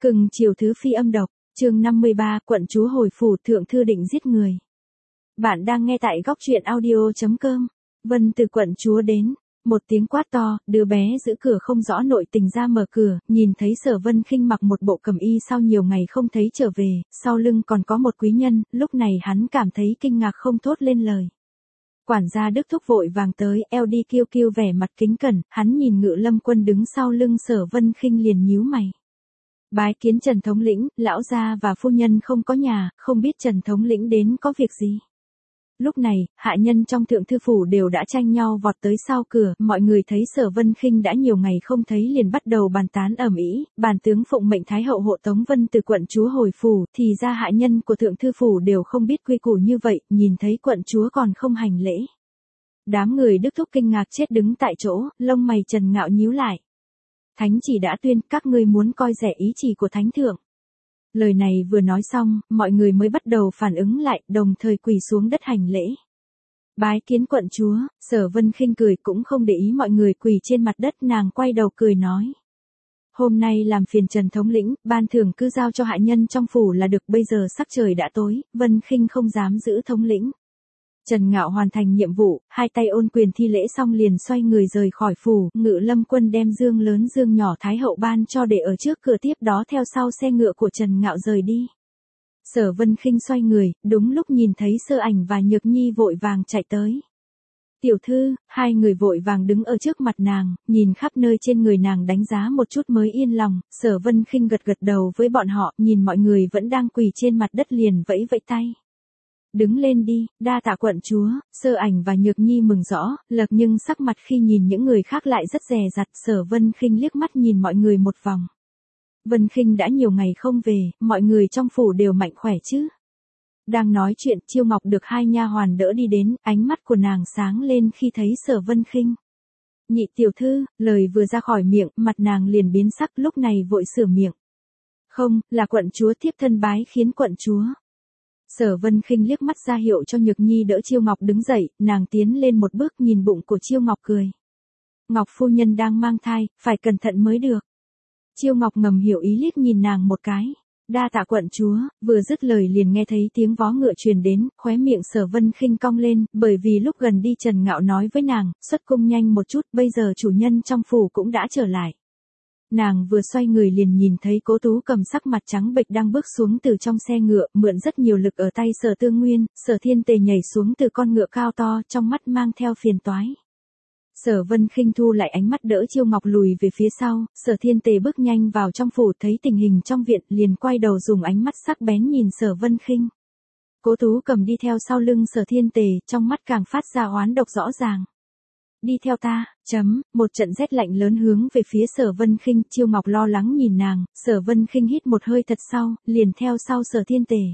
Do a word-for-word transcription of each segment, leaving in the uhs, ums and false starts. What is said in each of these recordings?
Cưng chiều thứ phi âm độc, chương năm mươi ba, quận chúa hồi phủ, thượng thư định giết người. Bạn đang nghe tại góc truyện audio chấm com. Vân từ quận chúa đến, một tiếng quát to, đứa bé giữ cửa không rõ nội tình ra mở cửa, nhìn thấy Sở Vân Khinh mặc một bộ cẩm y sau nhiều ngày không thấy trở về, sau lưng còn có một quý nhân, lúc này hắn cảm thấy kinh ngạc không thốt lên lời. Quản gia Đức Thúc vội vàng tới, eo đi kiêu kiêu vẻ mặt kính cẩn, hắn nhìn Ngự Lâm Quân đứng sau lưng Sở Vân Khinh liền nhíu mày. Bái kiến Trần thống lĩnh, lão gia và phu nhân không có nhà, không biết Trần thống lĩnh đến có việc gì. Lúc này, hạ nhân trong thượng thư phủ đều đã tranh nhau vọt tới sau cửa, mọi người thấy Sở Vân Khinh đã nhiều ngày không thấy liền bắt đầu bàn tán ầm ĩ, bản tướng phụng mệnh thái hậu hộ tống Vân từ quận chúa hồi phủ, thì ra hạ nhân của thượng thư phủ đều không biết quy củ như vậy, nhìn thấy quận chúa còn không hành lễ. Đám người Đức Thúc kinh ngạc chết đứng tại chỗ, lông mày Trần Ngạo nhíu lại. Thánh chỉ đã tuyên, các ngươi muốn coi rẻ ý chỉ của thánh thượng. Lời này vừa nói xong, mọi người mới bắt đầu phản ứng lại, đồng thời quỳ xuống đất hành lễ. Bái kiến quận chúa, Sở Vân Khinh cười cũng không để ý mọi người quỳ trên mặt đất, nàng quay đầu cười nói. Hôm nay làm phiền Trần thống lĩnh, ban thưởng cứ giao cho hạ nhân trong phủ là được, bây giờ sắc trời đã tối, Vân Khinh không dám giữ thống lĩnh. Trần Ngạo hoàn thành nhiệm vụ, hai tay ôn quyền thi lễ xong liền xoay người rời khỏi phủ, Ngự Lâm Quân đem dương lớn dương nhỏ thái hậu ban cho để ở trước cửa, tiếp đó theo sau xe ngựa của Trần Ngạo rời đi. Sở Vân Khinh xoay người, đúng lúc nhìn thấy Sơ Ảnh và Nhược Nhi vội vàng chạy tới. Tiểu thư, hai người vội vàng đứng ở trước mặt nàng, nhìn khắp nơi trên người nàng đánh giá một chút mới yên lòng, Sở Vân Khinh gật gật đầu với bọn họ, nhìn mọi người vẫn đang quỳ trên mặt đất liền vẫy vẫy tay. Đứng lên đi, đa tạ quận chúa, Sơ Ảnh và Nhược Nhi mừng rõ, lật nhưng sắc mặt khi nhìn những người khác lại rất dè dặt. Sở Vân Khinh liếc mắt nhìn mọi người một vòng. Vân Khinh đã nhiều ngày không về, mọi người trong phủ đều mạnh khỏe chứ. Đang nói chuyện, Chiêu Ngọc được hai nha hoàn đỡ đi đến, ánh mắt của nàng sáng lên khi thấy Sở Vân Khinh. Nhị tiểu thư, lời vừa ra khỏi miệng, mặt nàng liền biến sắc, lúc này vội sửa miệng. Không, là quận chúa thiếp thân bái khiến quận chúa. Sở Vân Khinh liếc mắt ra hiệu cho Nhược Nhi đỡ Chiêu Ngọc đứng dậy, nàng tiến lên một bước nhìn bụng của Chiêu Ngọc cười. Ngọc phu nhân đang mang thai, phải cẩn thận mới được. Chiêu Ngọc ngầm hiểu ý liếc nhìn nàng một cái. Đa tạ quận chúa, vừa dứt lời liền nghe thấy tiếng vó ngựa truyền đến, khóe miệng Sở Vân Khinh cong lên, bởi vì lúc gần đi Trần Ngạo nói với nàng, xuất cung nhanh một chút, bây giờ chủ nhân trong phủ cũng đã trở lại. Nàng vừa xoay người liền nhìn thấy Cố Tú Cầm sắc mặt trắng bệch đang bước xuống từ trong xe ngựa, mượn rất nhiều lực ở tay Sở Tương Nguyên, Sở Thiên Tề nhảy xuống từ con ngựa cao to, trong mắt mang theo phiền toái. Sở Vân Khinh thu lại ánh mắt đỡ Chiêu Ngọc lùi về phía sau, Sở Thiên Tề bước nhanh vào trong phủ, thấy tình hình trong viện, liền quay đầu dùng ánh mắt sắc bén nhìn Sở Vân Khinh. Cố Tú Cầm đi theo sau lưng Sở Thiên Tề, trong mắt càng phát ra oán độc rõ ràng. Đi theo ta, chấm, một trận rét lạnh lớn hướng về phía Sở Vân Khinh, Chiêu Ngọc lo lắng nhìn nàng, Sở Vân Khinh hít một hơi thật sâu, liền theo sau Sở Thiên Tề.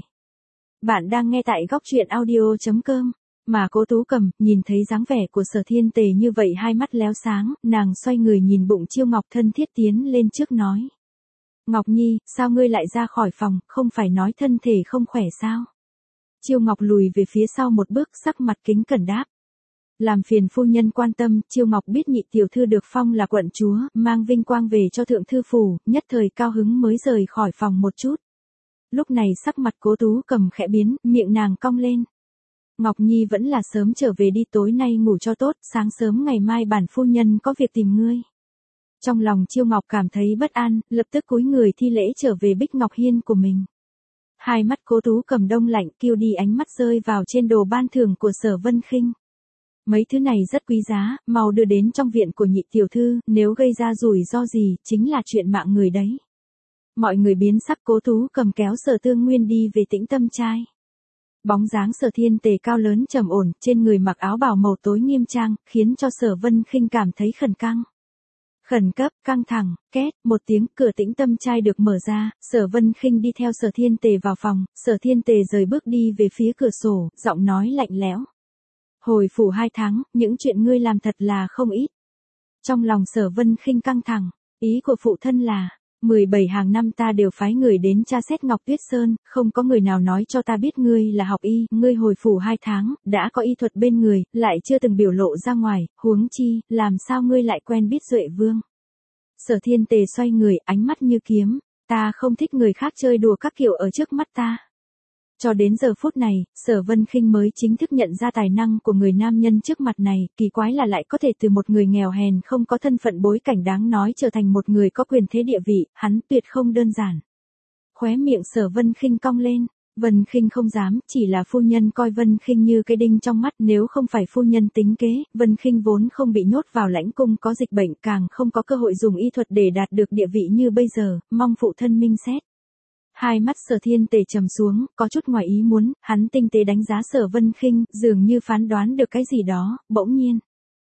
Bạn đang nghe tại góc truyện audio chấm com, mà Cố Tú Cầm, nhìn thấy dáng vẻ của Sở Thiên Tề như vậy hai mắt léo sáng, nàng xoay người nhìn bụng Chiêu Ngọc thân thiết tiến lên trước nói. Ngọc Nhi, sao ngươi lại ra khỏi phòng, không phải nói thân thể không khỏe sao? Chiêu Ngọc lùi về phía sau một bước, sắc mặt kính cẩn đáp. Làm phiền phu nhân quan tâm, Chiêu Ngọc biết nhị tiểu thư được phong là quận chúa, mang vinh quang về cho thượng thư phủ, nhất thời cao hứng mới rời khỏi phòng một chút. Lúc này sắc mặt Cố Tú Cầm khẽ biến, miệng nàng cong lên. Ngọc Nhi vẫn là sớm trở về đi, tối nay ngủ cho tốt, sáng sớm ngày mai bản phu nhân có việc tìm ngươi. Trong lòng Chiêu Ngọc cảm thấy bất an, lập tức cúi người thi lễ trở về Bích Ngọc Hiên của mình. Hai mắt Cố Tú Cầm đông lạnh, kêu đi ánh mắt rơi vào trên đồ ban thưởng của Sở Vân Khinh. Mấy thứ này rất quý giá, mau đưa đến trong viện của nhị tiểu thư, nếu gây ra rủi ro gì, chính là chuyện mạng người đấy. Mọi người biến sắc, Cố Tú Cầm kéo Sở Tương Nguyên đi về Tĩnh Tâm Trai. Bóng dáng Sở Thiên Tề cao lớn trầm ổn, trên người mặc áo bào màu tối nghiêm trang, khiến cho Sở Vân Khinh cảm thấy khẩn căng. Khẩn cấp, căng thẳng, két, một tiếng, cửa Tĩnh Tâm Trai được mở ra, Sở Vân Khinh đi theo Sở Thiên Tề vào phòng, Sở Thiên Tề rời bước đi về phía cửa sổ, giọng nói lạnh lẽo. Hồi phủ hai tháng, những chuyện ngươi làm thật là không ít. Trong lòng Sở Vân Khinh căng thẳng, ý của phụ thân là, mười bảy hàng năm ta đều phái người đến tra xét Ngọc Tuyết Sơn, không có người nào nói cho ta biết ngươi là học y, ngươi hồi phủ hai tháng, đã có y thuật bên người, lại chưa từng biểu lộ ra ngoài, huống chi, làm sao ngươi lại quen biết Duệ Vương. Sở Thiên Tề xoay người, ánh mắt như kiếm, ta không thích người khác chơi đùa các kiểu ở trước mắt ta. Cho đến giờ phút này, Sở Vân Khinh mới chính thức nhận ra tài năng của người nam nhân trước mặt này, kỳ quái là lại có thể từ một người nghèo hèn không có thân phận bối cảnh đáng nói trở thành một người có quyền thế địa vị, hắn tuyệt không đơn giản. Khóe miệng Sở Vân Khinh cong lên, Vân Khinh không dám, chỉ là phu nhân coi Vân Khinh như cái đinh trong mắt, nếu không phải phu nhân tính kế, Vân Khinh vốn không bị nhốt vào lãnh cung có dịch bệnh, càng không có cơ hội dùng y thuật để đạt được địa vị như bây giờ, mong phụ thân minh xét. Hai mắt Sở Thiên Tề trầm xuống, có chút ngoài ý muốn, hắn tinh tế đánh giá Sở Vân Khinh, dường như phán đoán được cái gì đó, bỗng nhiên.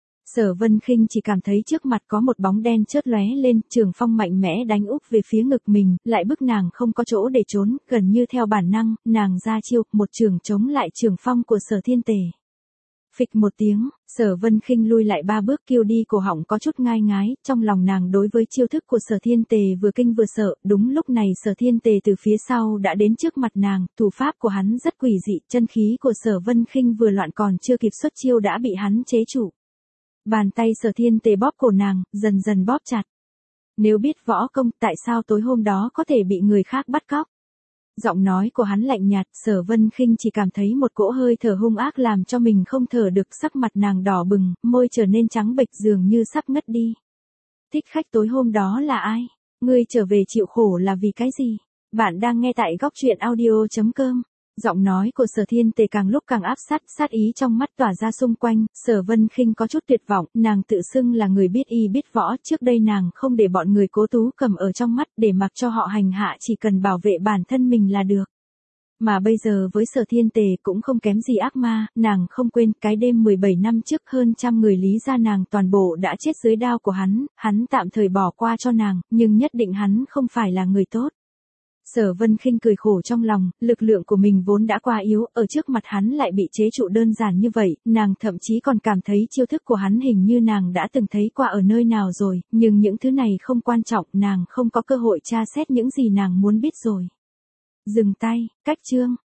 Sở Vân Khinh chỉ cảm thấy trước mặt có một bóng đen chớp lóe lên, trường phong mạnh mẽ đánh úp về phía ngực mình, lại bức nàng không có chỗ để trốn, gần như theo bản năng, nàng ra chiêu, một trường chống lại trường phong của Sở Thiên Tề. Phịch một tiếng, Sở Vân Khinh lui lại ba bước, kêu đi cổ họng có chút ngai ngái, trong lòng nàng đối với chiêu thức của Sở Thiên Tề vừa kinh vừa sợ, đúng lúc này Sở Thiên Tề từ phía sau đã đến trước mặt nàng, thủ pháp của hắn rất quỷ dị, chân khí của Sở Vân Khinh vừa loạn còn chưa kịp xuất chiêu đã bị hắn chế trụ. Bàn tay Sở Thiên Tề bóp cổ nàng, dần dần bóp chặt. Nếu biết võ công, tại sao tối hôm đó có thể bị người khác bắt cóc? Giọng nói của hắn lạnh nhạt, Sở Vân Khinh chỉ cảm thấy một cỗ hơi thở hung ác làm cho mình không thở được, sắc mặt nàng đỏ bừng, môi trở nên trắng bệch dường như sắp ngất đi. Thích khách tối hôm đó là ai? Ngươi trở về chịu khổ là vì cái gì? Bạn đang nghe tại góc truyện audio chấm com. Giọng nói của Sở Thiên Tề càng lúc càng áp sát, sát ý trong mắt tỏa ra xung quanh, Sở Vân Khinh có chút tuyệt vọng, nàng tự xưng là người biết y biết võ, trước đây nàng không để bọn người Cố Tú cầm ở trong mắt để mặc cho họ hành hạ, chỉ cần bảo vệ bản thân mình là được. Mà bây giờ với Sở Thiên Tề cũng không kém gì ác ma, nàng không quên cái đêm mười bảy năm trước hơn trăm người Lý gia nàng toàn bộ đã chết dưới đao của hắn, hắn tạm thời bỏ qua cho nàng, nhưng nhất định hắn không phải là người tốt. Sở Vân Khinh cười khổ trong lòng, lực lượng của mình vốn đã quá yếu, ở trước mặt hắn lại bị chế trụ đơn giản như vậy, nàng thậm chí còn cảm thấy chiêu thức của hắn hình như nàng đã từng thấy qua ở nơi nào rồi, nhưng những thứ này không quan trọng, nàng không có cơ hội tra xét những gì nàng muốn biết rồi. Dừng tay, cách chương.